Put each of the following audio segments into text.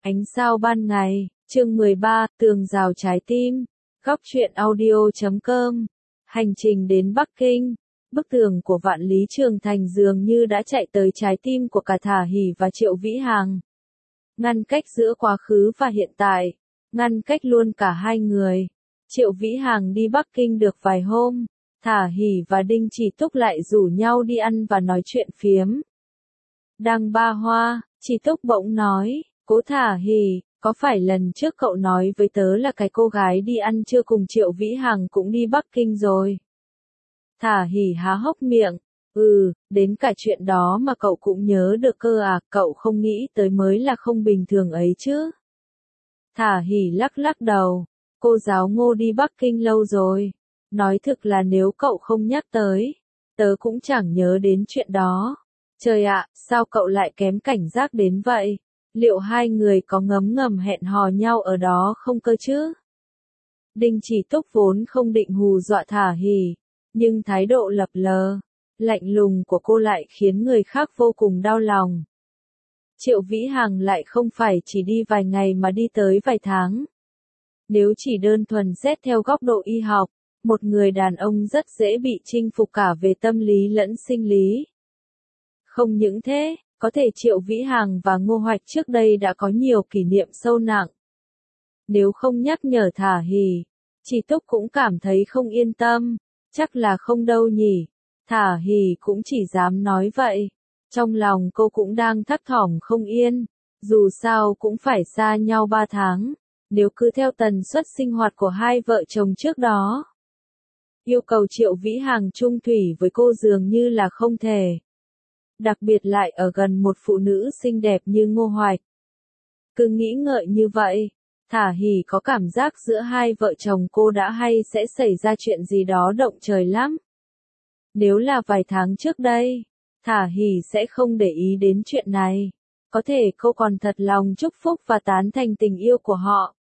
Ánh sao ban ngày, chương 13, tường rào trái tim, góc truyện audio.com. Hành trình đến Bắc Kinh, bức tường của Vạn Lý Trường Thành dường như đã chạy tới trái tim của cả Thả Hỉ và Triệu Vĩ Hằng. Ngăn cách giữa quá khứ và hiện tại, ngăn cách luôn cả hai người. Triệu Vĩ Hằng đi Bắc Kinh được vài hôm, Thả Hỉ và Đinh Chỉ Túc lại rủ nhau đi ăn và nói chuyện phiếm. Đang ba hoa, Chỉ Túc bỗng nói, Cố Thả Hỉ, có phải lần trước cậu nói với tớ là cái cô gái đi ăn trưa cùng Triệu Vĩ Hằng cũng đi Bắc Kinh rồi? Thả Hỉ há hốc miệng, đến cả chuyện đó mà cậu cũng nhớ được cơ à, cậu không nghĩ tới mới là không bình thường ấy chứ. Thả Hỉ lắc lắc đầu, cô giáo Ngô đi Bắc Kinh lâu rồi. Nói thực là nếu cậu không nhắc tới, tớ cũng chẳng nhớ đến chuyện đó. Trời ạ, sao cậu lại kém cảnh giác đến vậy? Liệu hai người có ngấm ngầm hẹn hò nhau ở đó không cơ chứ? Đinh Chỉ Túc vốn không định hù dọa Thả Hỉ, nhưng thái độ lập lờ, lạnh lùng của cô lại khiến người khác vô cùng đau lòng. Triệu Vĩ Hằng lại không phải chỉ đi vài ngày mà đi tới vài tháng. Nếu chỉ đơn thuần xét theo góc độ y học, một người đàn ông rất dễ bị chinh phục cả về tâm lý lẫn sinh lý. Không những thế, có thể Triệu Vĩ Hằng và Ngô Hoạch trước đây đã có nhiều kỷ niệm sâu nặng. Nếu không nhắc nhở Thả Hỉ, Chỉ Túc cũng cảm thấy không yên tâm, chắc là không đâu nhỉ. Thả Hỉ cũng chỉ dám nói vậy. Trong lòng cô cũng đang thấp thỏm không yên, dù sao cũng phải xa nhau 3 tháng, nếu cứ theo tần suất sinh hoạt của hai vợ chồng trước đó. Yêu cầu Triệu Vĩ Hằng chung thủy với cô dường như là không thể. Đặc biệt lại ở gần một phụ nữ xinh đẹp như Ngô Hoạch. Cứ nghĩ ngợi như vậy, Thả Hỉ có cảm giác giữa hai vợ chồng cô đã hay sẽ xảy ra chuyện gì đó động trời lắm. Nếu là vài tháng trước đây, Thả Hỉ sẽ không để ý đến chuyện này. Có thể cô còn thật lòng chúc phúc và tán thành tình yêu của họ.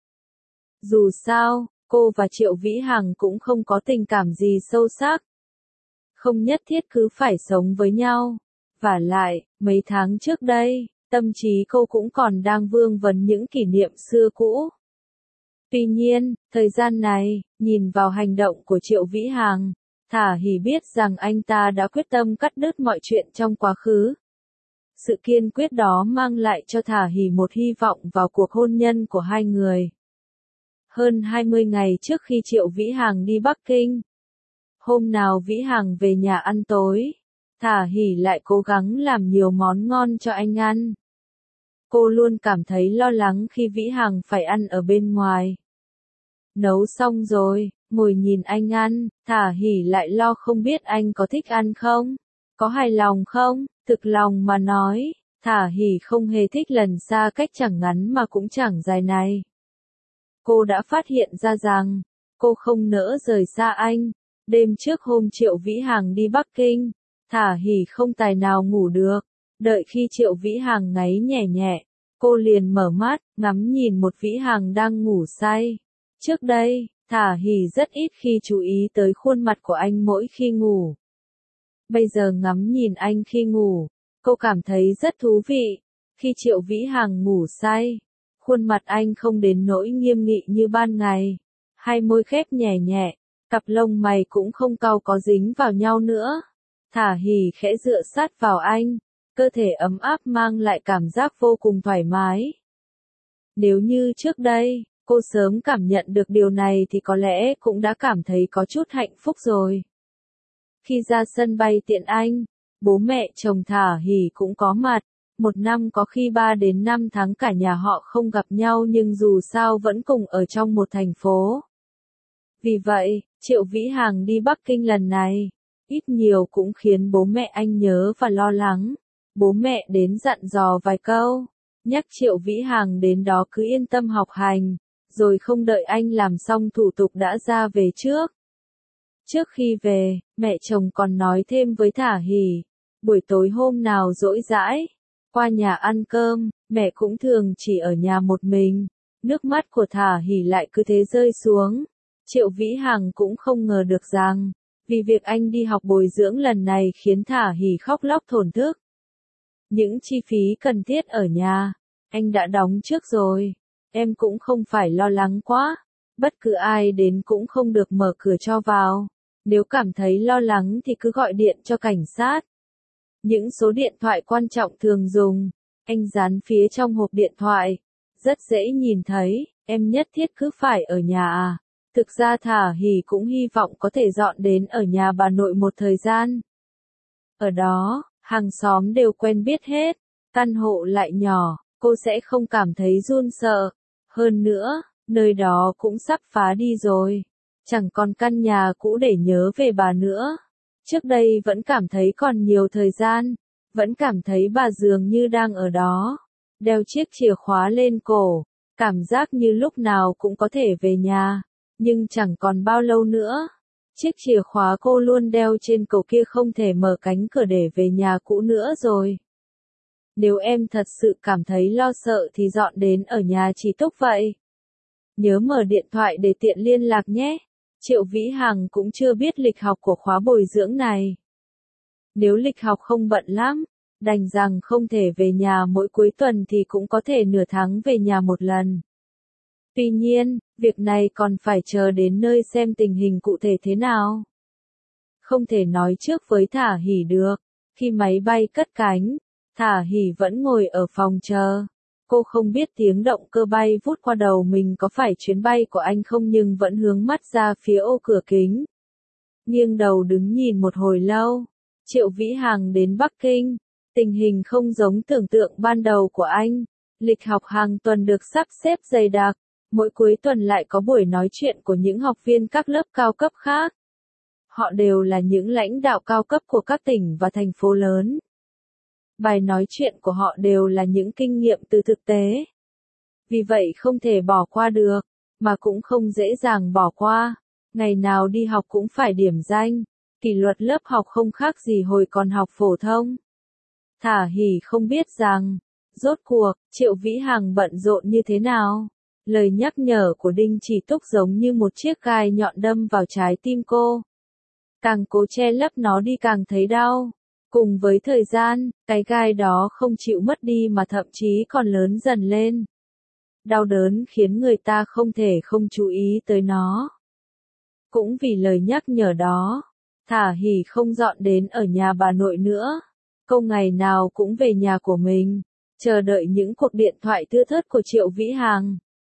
Dù sao, cô và Triệu Vĩ Hằng cũng không có tình cảm gì sâu sắc. Không nhất thiết cứ phải sống với nhau. Vả lại, mấy tháng trước đây, tâm trí cô cũng còn đang vương vấn những kỷ niệm xưa cũ. Tuy nhiên, thời gian này, nhìn vào hành động của Triệu Vĩ Hằng, Thả Hỉ biết rằng anh ta đã quyết tâm cắt đứt mọi chuyện trong quá khứ. Sự kiên quyết đó mang lại cho Thả Hỉ một hy vọng vào cuộc hôn nhân của hai người. Hơn 20 ngày trước khi Triệu Vĩ Hằng đi Bắc Kinh, hôm nào Vĩ Hằng về nhà ăn tối, Thả Hỉ lại cố gắng làm nhiều món ngon cho anh ăn. Cô luôn cảm thấy lo lắng khi Vĩ Hằng phải ăn ở bên ngoài. Nấu xong rồi, ngồi nhìn anh ăn, Thả Hỉ lại lo không biết anh có thích ăn không, có hài lòng không. Thực lòng mà nói, Thả Hỉ không hề thích lần xa cách chẳng ngắn mà cũng chẳng dài này. Cô đã phát hiện ra rằng, cô không nỡ rời xa anh. Đêm trước hôm Triệu Vĩ Hằng đi Bắc Kinh, Thả Hỉ không tài nào ngủ được. Đợi khi Triệu Vĩ Hằng ngáy nhẹ nhẹ, cô liền mở mắt, ngắm nhìn một Vĩ Hằng đang ngủ say. Trước đây, Thả Hỉ rất ít khi chú ý tới khuôn mặt của anh mỗi khi ngủ. Bây giờ ngắm nhìn anh khi ngủ, cô cảm thấy rất thú vị. Khi Triệu Vĩ Hằng ngủ say, khuôn mặt anh không đến nỗi nghiêm nghị như ban ngày. Hai môi khép nhẹ nhẹ, cặp lông mày cũng không cau có dính vào nhau nữa. Thả Hỉ khẽ dựa sát vào anh, cơ thể ấm áp mang lại cảm giác vô cùng thoải mái. Nếu như trước đây, cô sớm cảm nhận được điều này thì có lẽ cũng đã cảm thấy có chút hạnh phúc rồi. Khi ra sân bay Tiện Anh, bố mẹ chồng Thả Hỉ cũng có mặt. Một năm có khi 3 đến 5 tháng cả nhà họ không gặp nhau nhưng dù sao vẫn cùng ở trong một thành phố. Vì vậy, Triệu Vĩ Hằng đi Bắc Kinh lần này, ít nhiều cũng khiến bố mẹ anh nhớ và lo lắng. Bố mẹ đến dặn dò vài câu, nhắc Triệu Vĩ Hằng đến đó cứ yên tâm học hành, rồi không đợi anh làm xong thủ tục đã ra về trước. Trước khi về, mẹ chồng còn nói thêm với Thả Hỉ, buổi tối hôm nào rỗi rãi, qua nhà ăn cơm, mẹ cũng thường chỉ ở nhà một mình. Nước mắt của Thả Hỉ lại cứ thế rơi xuống. Triệu Vĩ Hằng cũng không ngờ được rằng, vì việc anh đi học bồi dưỡng lần này khiến Thả Hỉ khóc lóc thổn thức. Những chi phí cần thiết ở nhà, Anh đã đóng trước rồi. Em cũng không phải lo lắng quá. Bất cứ ai đến cũng không được mở cửa cho vào. Nếu cảm thấy lo lắng thì cứ gọi điện cho cảnh sát. Những số điện thoại quan trọng thường dùng, anh dán phía trong hộp điện thoại. Rất dễ nhìn thấy, em nhất thiết cứ phải ở nhà à? Thực ra Thả Hỉ cũng hy vọng có thể dọn đến ở nhà bà nội một thời gian. Ở đó, hàng xóm đều quen biết hết, căn hộ lại nhỏ, cô sẽ không cảm thấy run sợ. Hơn nữa, nơi đó cũng sắp phá đi rồi. Chẳng còn căn nhà cũ để nhớ về bà nữa. Trước đây vẫn cảm thấy còn nhiều thời gian, vẫn cảm thấy bà dường như đang ở đó. Đeo chiếc chìa khóa lên cổ, cảm giác như lúc nào cũng có thể về nhà. Nhưng chẳng còn bao lâu nữa. Chiếc chìa khóa cô luôn đeo trên cổ kia không thể mở cánh cửa để về nhà cũ nữa rồi. Nếu em thật sự cảm thấy lo sợ thì dọn đến ở nhà chị Túc vậy. Nhớ mở điện thoại để tiện liên lạc nhé. Triệu Vĩ Hằng cũng chưa biết lịch học của khóa bồi dưỡng này. Nếu lịch học không bận lắm, đành rằng không thể về nhà mỗi cuối tuần thì cũng có thể nửa tháng về nhà một lần. Tuy nhiên, việc này còn phải chờ đến nơi xem tình hình cụ thể thế nào. Không thể nói trước với Thả Hỉ được. Khi máy bay cất cánh, Thả Hỉ vẫn ngồi ở phòng chờ. Cô không biết tiếng động cơ bay vút qua đầu mình có phải chuyến bay của anh không nhưng vẫn hướng mắt ra phía ô cửa kính. Nghiêng đầu đứng nhìn một hồi lâu. Triệu Vĩ Hằng đến Bắc Kinh. Tình hình không giống tưởng tượng ban đầu của anh. Lịch học hàng tuần được sắp xếp dày đặc. Mỗi cuối tuần lại có buổi nói chuyện của những học viên các lớp cao cấp khác. Họ đều là những lãnh đạo cao cấp của các tỉnh và thành phố lớn. Bài nói chuyện của họ đều là những kinh nghiệm từ thực tế. Vì vậy không thể bỏ qua được, mà cũng không dễ dàng bỏ qua. Ngày nào đi học cũng phải điểm danh, kỷ luật lớp học không khác gì hồi còn học phổ thông. Thả Hỉ không biết rằng, rốt cuộc, Triệu Vĩ Hằng bận rộn như thế nào. Lời nhắc nhở của Đinh Chỉ Túc giống như một chiếc gai nhọn đâm vào trái tim cô. Càng cố che lấp nó đi càng thấy đau. Cùng với thời gian, cái gai đó không chịu mất đi mà thậm chí còn lớn dần lên. Đau đớn khiến người ta không thể không chú ý tới nó. Cũng vì lời nhắc nhở đó, Thả Hỉ không dọn đến ở nhà bà nội nữa. Cô ngày nào cũng về nhà của mình, chờ đợi những cuộc điện thoại thưa thớt của Triệu Vĩ Hằng.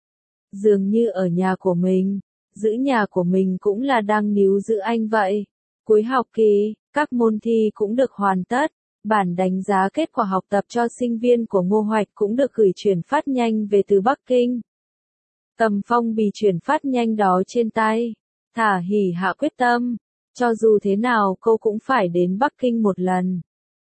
Dường như ở nhà của mình, giữ nhà của mình cũng là đang níu giữ anh vậy. Cuối học kỳ, các môn thi cũng được hoàn tất, bản đánh giá kết quả học tập cho sinh viên của Ngô Hoạch cũng được gửi chuyển phát nhanh về từ Bắc Kinh. Cầm phong bì chuyển phát nhanh đó trên tay, Thả Hỉ hạ quyết tâm, cho dù thế nào cô cũng phải đến Bắc Kinh một lần.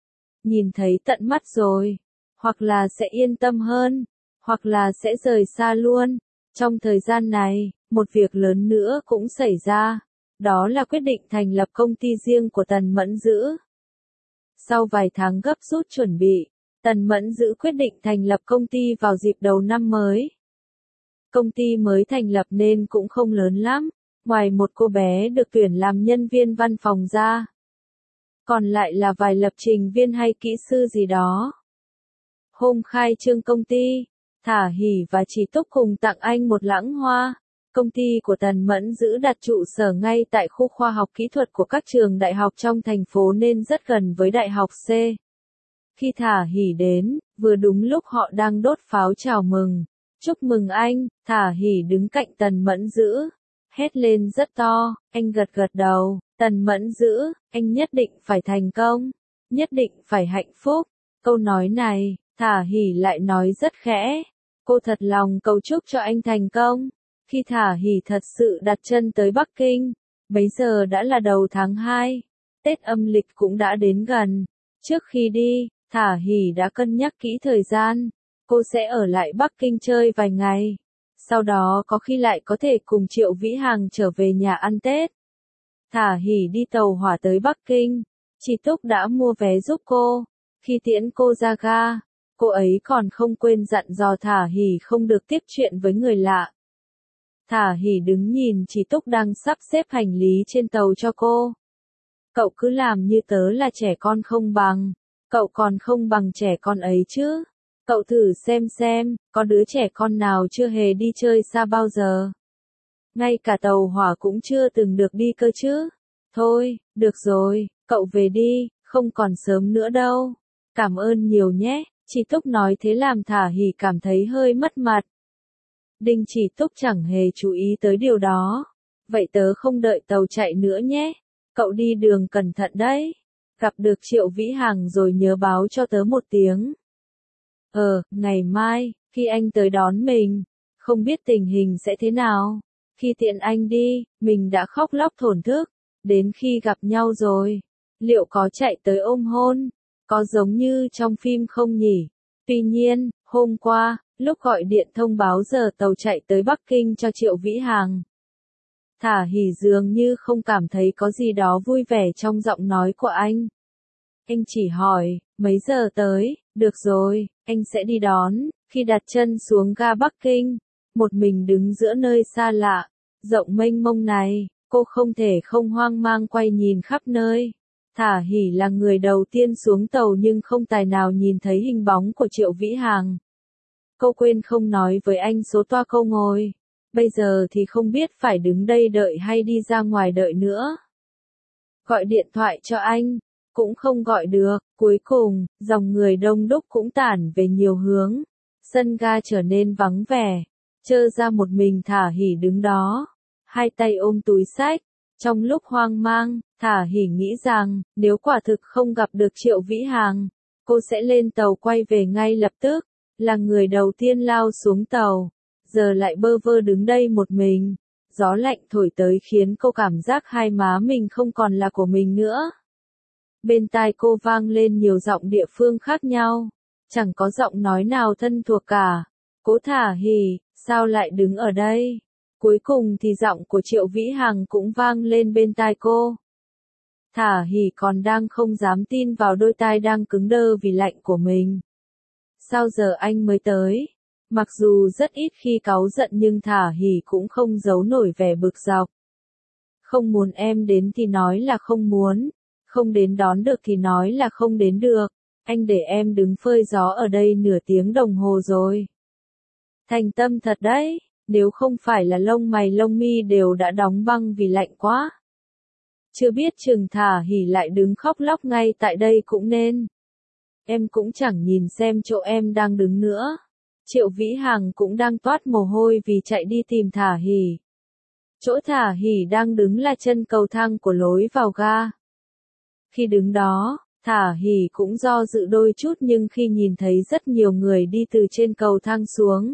Nhìn thấy tận mắt rồi, hoặc là sẽ yên tâm hơn, hoặc là sẽ rời xa luôn. Trong thời gian này, một việc lớn nữa cũng xảy ra. Đó là quyết định thành lập công ty riêng của Tần Mẫn Dữ. Sau vài tháng gấp rút chuẩn bị, Tần Mẫn Dữ quyết định thành lập công ty vào dịp đầu năm mới. Công ty mới thành lập nên cũng không lớn lắm, ngoài một cô bé được tuyển làm nhân viên văn phòng ra. Còn lại là vài lập trình viên hay kỹ sư gì đó. Hôm khai trương công ty, Thả Hỉ và Chỉ Túc cùng tặng anh một lẵng hoa. Công ty của Tần Mẫn Dữ đặt trụ sở ngay tại khu khoa học kỹ thuật của các trường đại học trong thành phố nên rất gần với Đại học C. Khi Thả Hỉ đến, vừa đúng lúc họ đang đốt pháo chào mừng. Chúc mừng anh, Thả Hỉ đứng cạnh Tần Mẫn Dữ. Hét lên rất to, anh gật gật đầu, Tần Mẫn Dữ, anh nhất định phải thành công, nhất định phải hạnh phúc. Câu nói này, Thả Hỉ lại nói rất khẽ. Cô thật lòng cầu chúc cho anh thành công. Khi Thả Hỉ thật sự đặt chân tới Bắc Kinh, bấy giờ đã là đầu tháng 2, Tết âm lịch cũng đã đến gần. Trước khi đi, Thả Hỉ đã cân nhắc kỹ thời gian, cô sẽ ở lại Bắc Kinh chơi vài ngày, sau đó có khi lại có thể cùng Triệu Vĩ Hằng trở về nhà ăn Tết. Thả Hỉ đi tàu hỏa tới Bắc Kinh, Chỉ Túc đã mua vé giúp cô. Khi tiễn cô ra ga, cô ấy còn không quên dặn dò Thả Hỉ không được tiếp chuyện với người lạ. Thả Hỉ đứng nhìn Chỉ Túc đang sắp xếp hành lý trên tàu cho cô. Cậu cứ làm như tớ là trẻ con không bằng, cậu còn không bằng trẻ con ấy chứ. Cậu thử xem, có đứa trẻ con nào chưa hề đi chơi xa bao giờ. Ngay cả tàu hỏa cũng chưa từng được đi cơ chứ. Thôi, được rồi, cậu về đi, không còn sớm nữa đâu. Cảm ơn nhiều nhé, chị Túc nói thế làm Thả Hỉ cảm thấy hơi mất mặt. Đinh Chỉ Túc chẳng hề chú ý tới điều đó. Vậy tớ không đợi tàu chạy nữa nhé. Cậu đi đường cẩn thận đấy. Gặp được Triệu Vĩ Hằng rồi nhớ báo cho tớ một tiếng. Ngày mai, khi anh tới đón mình, không biết tình hình sẽ thế nào. Khi tiện anh đi, mình đã khóc lóc thổn thức. Đến khi gặp nhau rồi, liệu có chạy tới ôm hôn? Có giống như trong phim không nhỉ? Tuy nhiên, hôm qua, lúc gọi điện thông báo giờ tàu chạy tới Bắc Kinh cho Triệu Vĩ Hằng, Thả Hỉ dường như không cảm thấy có gì đó vui vẻ trong giọng nói của anh. Anh chỉ hỏi, mấy giờ tới? Được rồi, anh sẽ đi đón. Khi đặt chân xuống ga Bắc Kinh, một mình đứng giữa nơi xa lạ, rộng mênh mông này, cô không thể không hoang mang quay nhìn khắp nơi. Thả Hỉ là người đầu tiên xuống tàu nhưng không tài nào nhìn thấy hình bóng của Triệu Vĩ Hằng. Cô quên không nói với anh số toa cô ngồi. Bây giờ thì không biết phải đứng đây đợi hay đi ra ngoài đợi nữa. Gọi điện thoại cho anh, cũng không gọi được. Cuối cùng, dòng người đông đúc cũng tản về nhiều hướng. Sân ga trở nên vắng vẻ. Trơ ra một mình Thả Hỉ đứng đó, hai tay ôm túi xách. Trong lúc hoang mang, Thả Hỉ nghĩ rằng, nếu quả thực không gặp được Triệu Vĩ Hằng, cô sẽ lên tàu quay về ngay lập tức. Là người đầu tiên lao xuống tàu, giờ lại bơ vơ đứng đây một mình. Gió lạnh thổi tới khiến cô cảm giác hai má mình không còn là của mình nữa. Bên tai cô vang lên nhiều giọng địa phương khác nhau, chẳng có giọng nói nào thân thuộc cả. Cố Thả Hỉ, sao lại đứng ở đây? Cuối cùng thì giọng của Triệu Vĩ Hằng cũng vang lên bên tai cô. Thả Hỉ còn đang không dám tin vào đôi tai đang cứng đơ vì lạnh của mình. Sao giờ anh mới tới? Mặc dù rất ít khi cáu giận nhưng Thả Hỉ cũng không giấu nổi vẻ bực dọc. Không muốn em đến thì nói là không muốn, không đến đón được thì nói là không đến được. Anh để em đứng phơi gió ở đây nửa tiếng đồng hồ rồi. Thành tâm thật đấy, nếu không phải là lông mày lông mi đều đã đóng băng vì lạnh quá. Chưa biết chừng Thả Hỉ lại đứng khóc lóc ngay tại đây cũng nên. Em cũng chẳng nhìn xem chỗ em đang đứng nữa. Triệu Vĩ Hằng cũng đang toát mồ hôi vì chạy đi tìm Thả Hỉ. Chỗ Thả Hỉ đang đứng là chân cầu thang của lối vào ga. Khi đứng đó, Thả Hỉ cũng do dự đôi chút nhưng khi nhìn thấy rất nhiều người đi từ trên cầu thang xuống,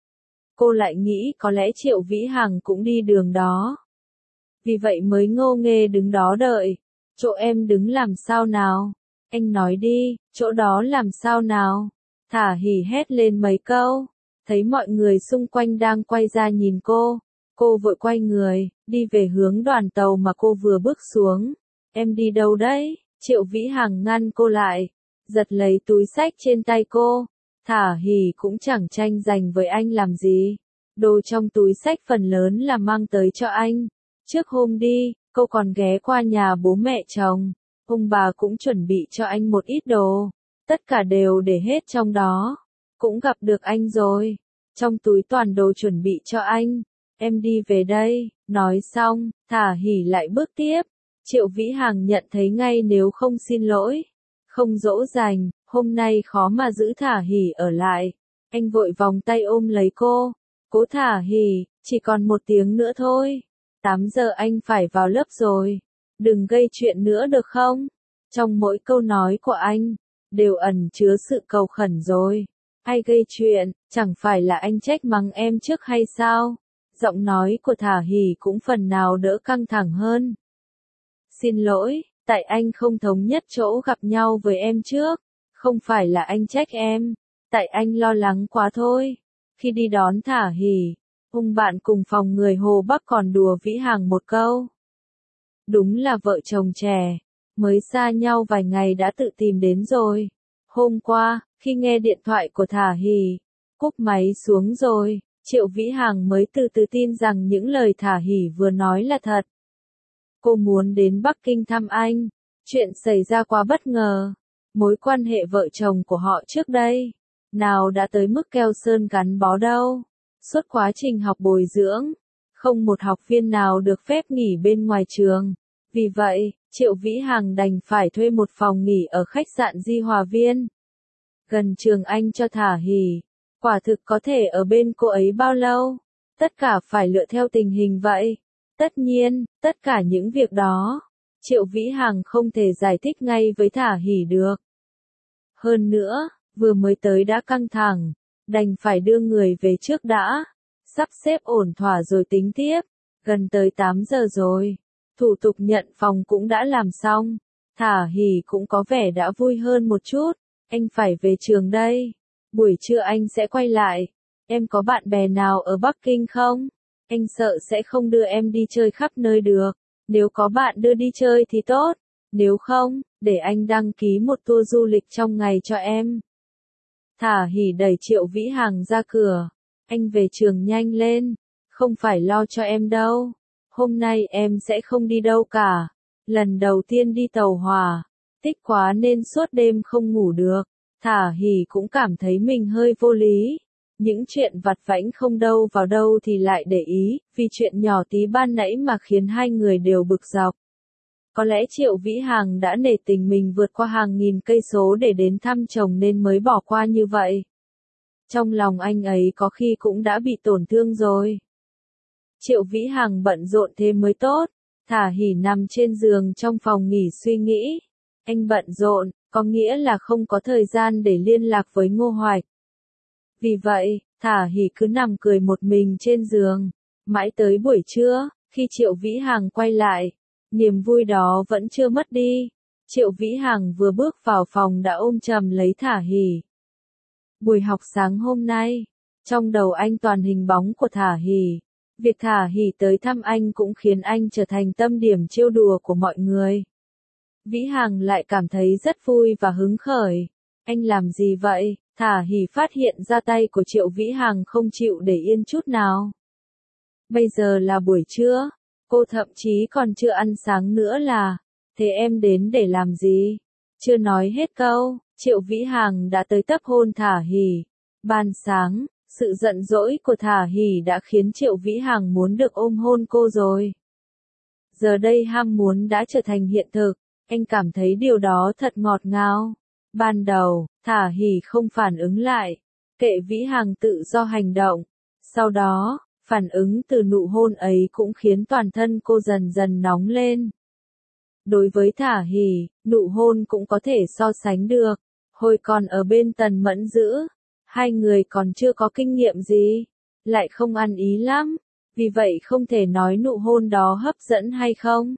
cô lại nghĩ có lẽ Triệu Vĩ Hằng cũng đi đường đó. Vì vậy mới ngô nghê đứng đó đợi. Chỗ em đứng làm sao nào? Anh nói đi, chỗ đó làm sao nào? Thả Hỉ hét lên mấy câu. Thấy mọi người xung quanh đang quay ra nhìn cô vội quay người, đi về hướng đoàn tàu mà cô vừa bước xuống. Em đi đâu đấy? Triệu Vĩ Hằng ngăn cô lại, giật lấy túi xách trên tay cô. Thả Hỉ cũng chẳng tranh giành với anh làm gì. Đồ trong túi xách phần lớn là mang tới cho anh. Trước hôm đi, cô còn ghé qua nhà bố mẹ chồng. Ông bà cũng chuẩn bị cho anh một ít đồ. Tất cả đều để hết trong đó. Cũng gặp được anh rồi. Trong túi toàn đồ chuẩn bị cho anh. Em đi về đây. Nói xong, Thả Hỉ lại bước tiếp. Triệu Vĩ Hằng nhận thấy ngay nếu không xin lỗi, không dỗ dành, hôm nay khó mà giữ Thả Hỉ ở lại. Anh vội vòng tay ôm lấy cô. Cố Thả Hỉ, chỉ còn 1 tiếng nữa thôi. 8 giờ anh phải vào lớp rồi. Đừng gây chuyện nữa được không? Trong mỗi câu nói của anh, đều ẩn chứa sự cầu khẩn rồi. Ai gây chuyện, chẳng phải là anh trách mắng em trước hay sao? Giọng nói của Thả Hỉ cũng phần nào đỡ căng thẳng hơn. Xin lỗi, tại anh không thống nhất chỗ gặp nhau với em trước. Không phải là anh trách em, tại anh lo lắng quá thôi. Khi đi đón Thả Hỉ, ông bạn cùng phòng người Hồ Bắc còn đùa Vĩ Hằng một câu. Đúng là vợ chồng trẻ, mới xa nhau vài ngày đã tự tìm đến rồi. Hôm qua, khi nghe điện thoại của Thả Hỉ, cúp máy xuống rồi, Triệu Vĩ Hằng mới từ từ tin rằng những lời Thả Hỉ vừa nói là thật. Cô muốn đến Bắc Kinh thăm anh. Chuyện xảy ra quá bất ngờ. Mối quan hệ vợ chồng của họ trước đây nào đã tới mức keo sơn gắn bó đâu. Suốt quá trình học bồi dưỡng, không một học viên nào được phép nghỉ bên ngoài trường. Vì vậy, Triệu Vĩ Hằng đành phải thuê một phòng nghỉ ở khách sạn Di Hòa Viên, gần trường Anh cho thả hỉ. Quả thực có thể ở bên cô ấy bao lâu? Tất cả phải lựa theo tình hình vậy. Tất nhiên, tất cả những việc đó, Triệu Vĩ Hằng không thể giải thích ngay với thả hỉ được. Hơn nữa, vừa mới tới đã căng thẳng, đành phải đưa người về trước đã, sắp xếp ổn thỏa rồi tính tiếp. Gần tới 8 giờ rồi, thủ tục nhận phòng cũng đã làm xong, thả hỉ cũng có vẻ đã vui hơn một chút. Anh phải về trường đây, buổi trưa anh sẽ quay lại. Em có bạn bè nào ở Bắc Kinh không? Anh sợ sẽ không đưa em đi chơi khắp nơi được. Nếu có bạn đưa đi chơi thì tốt, nếu không, để anh đăng ký một tour du lịch trong ngày cho em. Thả hỉ đẩy Triệu Vĩ Hằng ra cửa. Anh về trường nhanh lên, không phải lo cho em đâu. Hôm nay em sẽ không đi đâu cả. Lần đầu tiên đi tàu hỏa, thích quá nên suốt đêm không ngủ được. Thả hỉ cũng cảm thấy mình hơi vô lý. Những chuyện vặt vãnh không đâu vào đâu thì lại để ý, vì chuyện nhỏ tí ban nãy mà khiến hai người đều bực dọc. Có lẽ Triệu Vĩ Hằng đã nể tình mình vượt qua hàng nghìn cây số để đến thăm chồng nên mới bỏ qua như vậy. Trong lòng anh ấy có khi cũng đã bị tổn thương rồi. Triệu Vĩ Hằng bận rộn thế mới tốt. Thả hỉ nằm trên giường trong phòng nghỉ suy nghĩ. Anh bận rộn, có nghĩa là không có thời gian để liên lạc với Ngô Hoạch. Vì vậy, thả hỉ cứ nằm cười một mình trên giường. Mãi tới buổi trưa, khi Triệu Vĩ Hằng quay lại, niềm vui đó vẫn chưa mất đi. Triệu Vĩ Hằng vừa bước vào phòng đã ôm chầm lấy thả hỉ. Buổi học sáng hôm nay, trong đầu anh toàn hình bóng của thả hỉ. Việc thả hỉ tới thăm anh cũng khiến anh trở thành tâm điểm trêu đùa của mọi người. Vĩ Hằng lại cảm thấy rất vui và hứng khởi. Anh làm gì vậy? Thả hỉ phát hiện ra tay của Triệu Vĩ Hằng không chịu để yên chút nào. Bây giờ là buổi trưa, cô thậm chí còn chưa ăn sáng nữa là, thế em đến để làm gì? Chưa nói hết câu, Triệu Vĩ Hằng đã tới tấp hôn thả hỉ. Ban sáng, sự giận dỗi của thả hỉ đã khiến Triệu Vĩ Hằng muốn được ôm hôn cô rồi. Giờ đây ham muốn đã trở thành hiện thực, anh cảm thấy điều đó thật ngọt ngào. Ban đầu, thả hỉ không phản ứng lại, kệ Vĩ Hằng tự do hành động. Sau đó, phản ứng từ nụ hôn ấy cũng khiến toàn thân cô dần dần nóng lên. Đối với thả hỉ, nụ hôn cũng có thể so sánh được. Hồi còn ở bên Tần Mẫn Dữ, hai người còn chưa có kinh nghiệm gì, lại không ăn ý lắm, vì vậy không thể nói nụ hôn đó hấp dẫn hay không.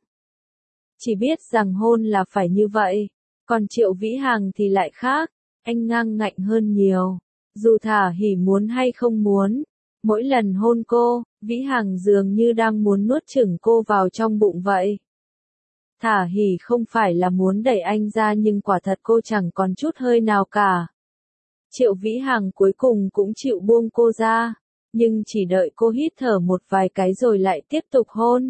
Chỉ biết rằng hôn là phải như vậy, còn Triệu Vĩ Hằng thì lại khác, anh ngang ngạnh hơn nhiều. Dù thả hỉ muốn hay không muốn, mỗi lần hôn cô, Vĩ Hằng dường như đang muốn nuốt chửng cô vào trong bụng vậy. Thả hỉ không phải là muốn đẩy anh ra nhưng quả thật cô chẳng còn chút hơi nào cả. Triệu Vĩ Hằng cuối cùng cũng chịu buông cô ra, nhưng chỉ đợi cô hít thở một vài cái rồi lại tiếp tục hôn.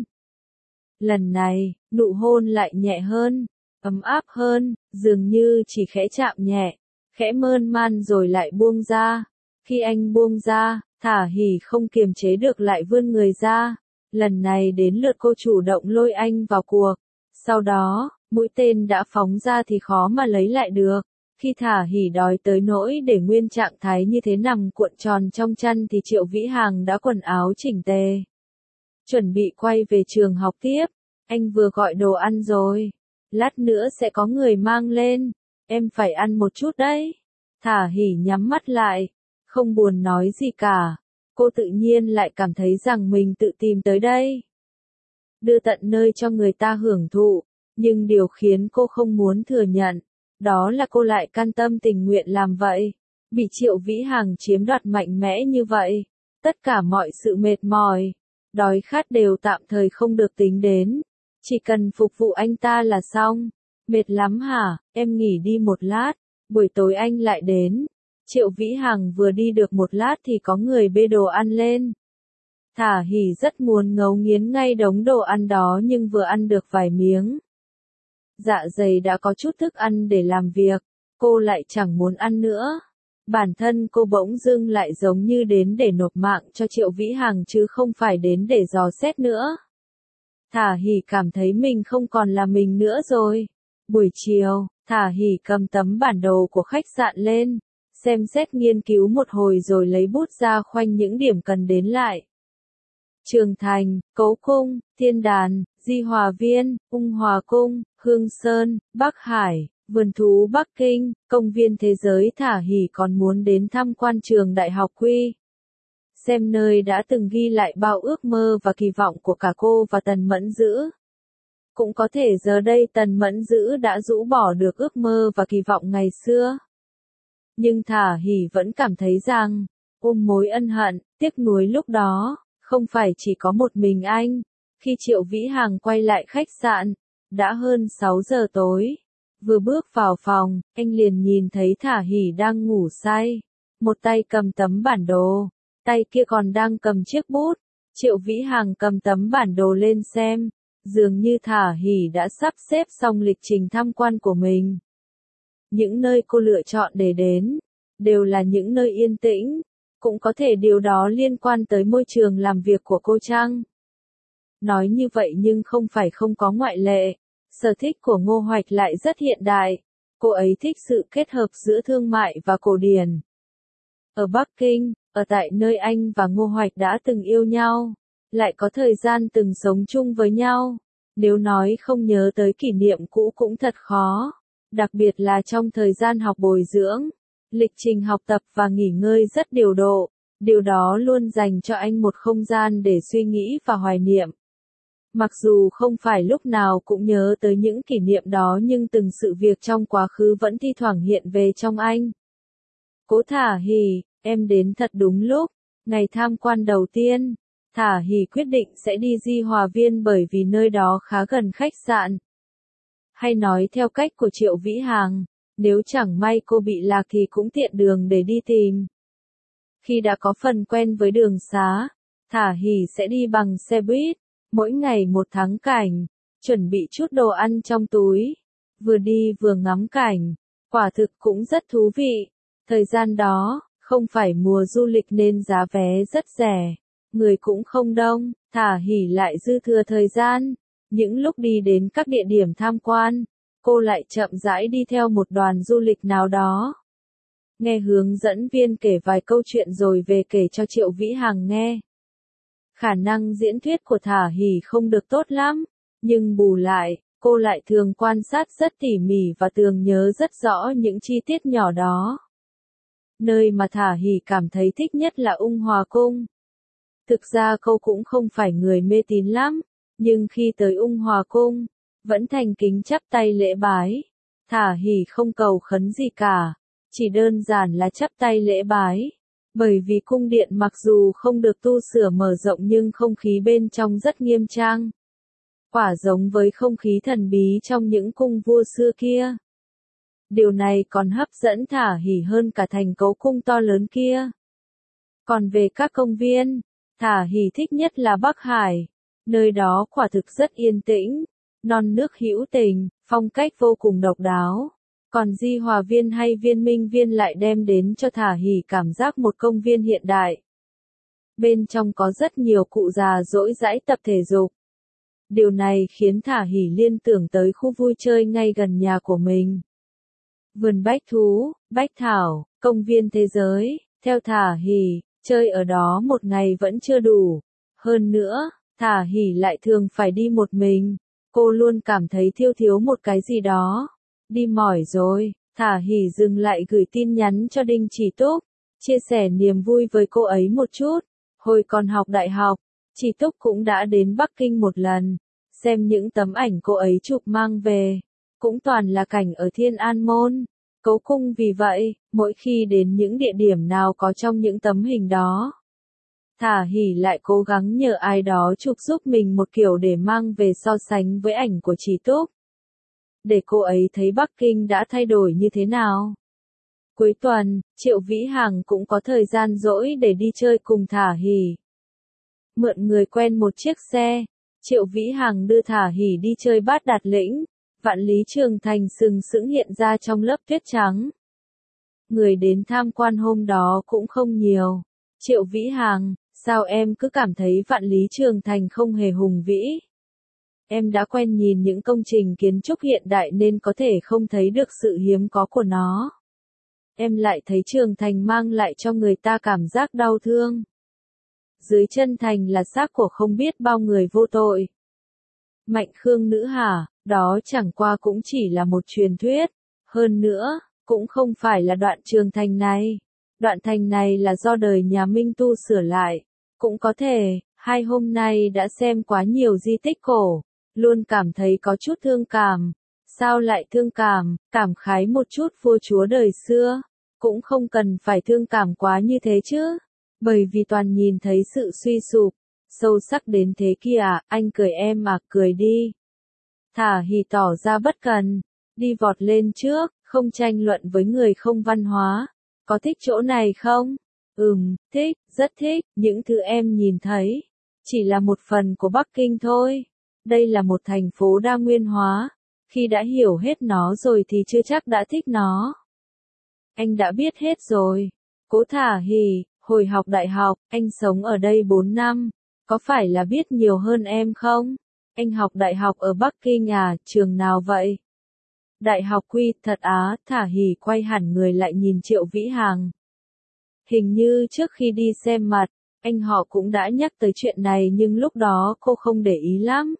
Lần này, nụ hôn lại nhẹ hơn, ấm áp hơn, dường như chỉ khẽ chạm nhẹ, khẽ mơn man rồi lại buông ra. Khi anh buông ra, thả hỉ không kiềm chế được lại vươn người ra. Lần này đến lượt cô chủ động lôi anh vào cuộc. Sau đó, mũi tên đã phóng ra thì khó mà lấy lại được. Khi thả hỉ đói tới nỗi để nguyên trạng thái như thế nằm cuộn tròn trong chăn thì Triệu Vĩ Hằng đã quần áo chỉnh tề. Chuẩn bị quay về trường học tiếp. Anh vừa gọi đồ ăn rồi. Lát nữa sẽ có người mang lên. Em phải ăn một chút đấy. Thả hỉ nhắm mắt lại. Không buồn nói gì cả. Cô tự nhiên lại cảm thấy rằng mình tự tìm tới đây. Đưa tận nơi cho người ta hưởng thụ. Nhưng điều khiến cô không muốn thừa nhận, đó là cô lại can tâm tình nguyện làm vậy. Bị Triệu Vĩ Hằng chiếm đoạt mạnh mẽ như vậy. Tất cả mọi sự mệt mỏi, đói khát đều tạm thời không được tính đến. Chỉ cần phục vụ anh ta là xong. Mệt lắm hả? Em nghỉ đi một lát. Buổi tối anh lại đến. Triệu Vĩ Hằng vừa đi được một lát thì có người bê đồ ăn lên. Thả hỉ rất muốn ngấu nghiến ngay đống đồ ăn đó nhưng vừa ăn được vài miếng. Dạ dày đã có chút thức ăn để làm việc, cô lại chẳng muốn ăn nữa. Bản thân cô bỗng dưng lại giống như đến để nộp mạng cho Triệu Vĩ Hằng chứ không phải đến để dò xét nữa. Thả Hỉ cảm thấy mình không còn là mình nữa rồi. Buổi chiều, Thả Hỉ cầm tấm bản đồ của khách sạn lên, xem xét nghiên cứu một hồi rồi lấy bút ra khoanh những điểm cần đến lại. Trường Thành, Cấu Cung, Thiên Đàn, Di Hòa Viên, Ung Hòa Cung, Hương Sơn, Bắc Hải, Vườn Thú Bắc Kinh, Công viên Thế giới. Thả Hỉ còn muốn đến tham quan trường Đại học Quy. Xem nơi đã từng ghi lại bao ước mơ và kỳ vọng của cả cô và Tần Mẫn Dữ. Cũng có thể giờ đây Tần Mẫn Dữ đã rũ bỏ được ước mơ và kỳ vọng ngày xưa. Nhưng Thả Hỉ vẫn cảm thấy rằng, mối ân hận, tiếc nuối lúc đó, không phải chỉ có một mình anh. Khi Triệu Vĩ Hằng quay lại khách sạn, đã hơn 6 giờ tối. Vừa bước vào phòng, anh liền nhìn thấy Thả Hỉ đang ngủ say. Một tay cầm tấm bản đồ, tay kia còn đang cầm chiếc bút. Triệu Vĩ Hằng cầm tấm bản đồ lên xem. Dường như Thả Hỉ đã sắp xếp xong lịch trình tham quan của mình. Những nơi cô lựa chọn để đến, đều là những nơi yên tĩnh. Cũng có thể điều đó liên quan tới môi trường làm việc của cô chăng? Nói như vậy nhưng không phải không có ngoại lệ. Sở thích của Ngô Hoạch lại rất hiện đại. Cô ấy thích sự kết hợp giữa thương mại và cổ điển. Ở Bắc Kinh, ở tại nơi anh và Ngô Hoạch đã từng yêu nhau, lại có thời gian từng sống chung với nhau. Nếu nói không nhớ tới kỷ niệm cũ cũng thật khó. Đặc biệt là trong thời gian học bồi dưỡng. Lịch trình học tập và nghỉ ngơi rất điều độ. Điều đó luôn dành cho anh một không gian để suy nghĩ và hoài niệm. Mặc dù không phải lúc nào cũng nhớ tới những kỷ niệm đó nhưng từng sự việc trong quá khứ vẫn thi thoảng hiện về trong anh. Cố Thả Hỉ, em đến thật đúng lúc. Ngày tham quan đầu tiên, Thả Hỉ quyết định sẽ đi Di Hòa Viên bởi vì nơi đó khá gần khách sạn. Hay nói theo cách của Triệu Vĩ Hằng, nếu chẳng may cô bị lạc thì cũng tiện đường để đi tìm. Khi đã có phần quen với đường xá, Thả Hỉ sẽ đi bằng xe buýt, mỗi ngày một thắng cảnh, chuẩn bị chút đồ ăn trong túi, vừa đi vừa ngắm cảnh, quả thực cũng rất thú vị. Thời gian đó, không phải mùa du lịch nên giá vé rất rẻ, người cũng không đông, Thả Hỉ lại dư thừa thời gian. Những lúc đi đến các địa điểm tham quan, cô lại chậm rãi đi theo một đoàn du lịch nào đó. Nghe hướng dẫn viên kể vài câu chuyện rồi về kể cho Triệu Vĩ Hằng nghe. Khả năng diễn thuyết của Thả Hỉ không được tốt lắm, nhưng bù lại, cô lại thường quan sát rất tỉ mỉ và tưởng nhớ rất rõ những chi tiết nhỏ đó. Nơi mà Thả Hỉ cảm thấy thích nhất là Ung Hòa Cung. Thực ra cô cũng không phải người mê tín lắm, nhưng khi tới Ung Hòa Cung, vẫn thành kính chắp tay lễ bái. Thả Hỉ không cầu khấn gì cả, chỉ đơn giản là chắp tay lễ bái. Bởi vì cung điện mặc dù không được tu sửa mở rộng nhưng không khí bên trong rất nghiêm trang. Quả giống với không khí thần bí trong những cung vua xưa kia. Điều này còn hấp dẫn Thả Hỉ hơn cả thành Cấu Cung to lớn kia. Còn về các công viên, Thả Hỉ thích nhất là Bắc Hải. Nơi đó quả thực rất yên tĩnh, non nước hữu tình, phong cách vô cùng độc đáo. Còn Di Hòa Viên hay Viên Minh Viên lại đem đến cho Thả Hỉ cảm giác một công viên hiện đại. Bên trong có rất nhiều cụ già rỗi rãi tập thể dục. Điều này khiến Thả Hỉ liên tưởng tới khu vui chơi ngay gần nhà của mình. Vườn bách thú, bách thảo, công viên thế giới, theo Thả Hỉ, chơi ở đó một ngày vẫn chưa đủ. Hơn nữa, Thả Hỉ lại thường phải đi một mình. Cô luôn cảm thấy thiếu một cái gì đó. Đi mỏi rồi, Thả Hỉ dừng lại gửi tin nhắn cho Đinh Chỉ Túc, chia sẻ niềm vui với cô ấy một chút. Hồi còn học đại học, Chỉ Túc cũng đã đến Bắc Kinh một lần, xem những tấm ảnh cô ấy chụp mang về, cũng toàn là cảnh ở Thiên An Môn, Cấu Cung. Vì vậy, mỗi khi đến những địa điểm nào có trong những tấm hình đó, Thả Hỉ lại cố gắng nhờ ai đó chụp giúp mình một kiểu để mang về so sánh với ảnh của Chỉ Túc. Để cô ấy thấy Bắc Kinh đã thay đổi như thế nào. Cuối tuần, Triệu Vĩ Hằng cũng có thời gian rỗi để đi chơi cùng Thả Hỉ. Mượn người quen một chiếc xe, Triệu Vĩ Hằng đưa Thả Hỉ đi chơi Bát Đạt Lĩnh, Vạn Lý Trường Thành sừng sững hiện ra trong lớp tuyết trắng. người đến tham quan hôm đó cũng không nhiều. Triệu Vĩ Hàng, sao em cứ cảm thấy Vạn Lý Trường Thành không hề hùng vĩ? Em đã quen nhìn những công trình kiến trúc hiện đại nên có thể không thấy được sự hiếm có của nó. Em lại thấy Trường Thành mang lại cho người ta cảm giác đau thương. Dưới chân thành là xác của không biết bao người vô tội. Mạnh Khương nữ hả, đó chẳng qua cũng chỉ là một truyền thuyết. Hơn nữa, cũng không phải là đoạn Trường Thành này. Đoạn thành này là do đời nhà Minh tu sửa lại. Cũng có thể, hai hôm nay đã xem quá nhiều di tích cổ, luôn cảm thấy có chút thương cảm. Sao lại thương cảm, cảm khái một chút vua chúa đời xưa. Cũng không cần phải thương cảm quá như thế chứ. Bởi vì toàn nhìn thấy sự suy sụp, sâu sắc đến thế kia à, anh cười em à, cười đi. Thả Hỉ tỏ ra bất cần, đi vọt lên trước, không tranh luận với người không văn hóa. Có thích chỗ này không? Thích, rất thích, những thứ em nhìn thấy. Chỉ là một phần của Bắc Kinh thôi. Đây là một thành phố đa nguyên hóa. Khi đã hiểu hết nó rồi thì chưa chắc đã thích nó. Anh đã biết hết rồi. Cố Thả Hỉ, hồi học đại học, anh sống ở đây 4 năm. Có phải là biết nhiều hơn em không? Anh học đại học ở Bắc Kinh à, trường nào vậy? Đại học Quy, thật á, Thả Hỉ quay hẳn người lại nhìn Triệu Vĩ Hàng. Hình như trước khi đi xem mặt, anh họ cũng đã nhắc tới chuyện này nhưng lúc đó cô không để ý lắm.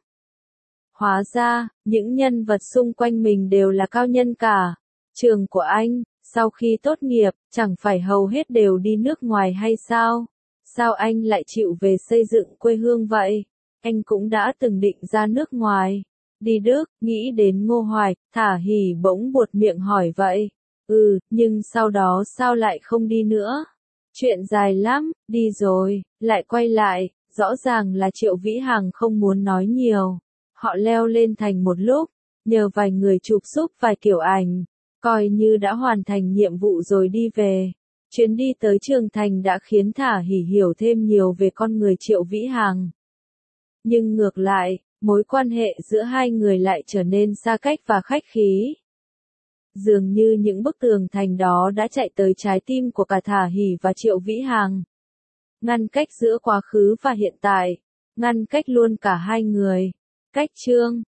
Hóa ra, những nhân vật xung quanh mình đều là cao nhân cả. Trường của anh, sau khi tốt nghiệp, chẳng phải hầu hết đều đi nước ngoài hay sao? Sao anh lại chịu về xây dựng quê hương vậy? Anh cũng đã từng định ra nước ngoài. Đi Đức, nghĩ đến Ngô Hoài, Thả Hỉ bỗng buột miệng hỏi vậy. Nhưng sau đó sao lại không đi nữa? Chuyện dài lắm, đi rồi, lại quay lại, rõ ràng là Triệu Vĩ Hàng không muốn nói nhiều. Họ leo lên thành một lúc, nhờ vài người chụp giúp vài kiểu ảnh, coi như đã hoàn thành nhiệm vụ rồi đi về. Chuyến đi tới Trường Thành đã khiến Thả Hỉ hiểu thêm nhiều về con người Triệu Vĩ Hàng. Nhưng ngược lại, mối quan hệ giữa hai người lại trở nên xa cách và khách khí. Dường như những bức tường thành đó đã chạy tới trái tim của cả Thả Hỉ và Triệu Vĩ Hàng. Ngăn cách giữa quá khứ và hiện tại, ngăn cách luôn cả hai người. Cách chương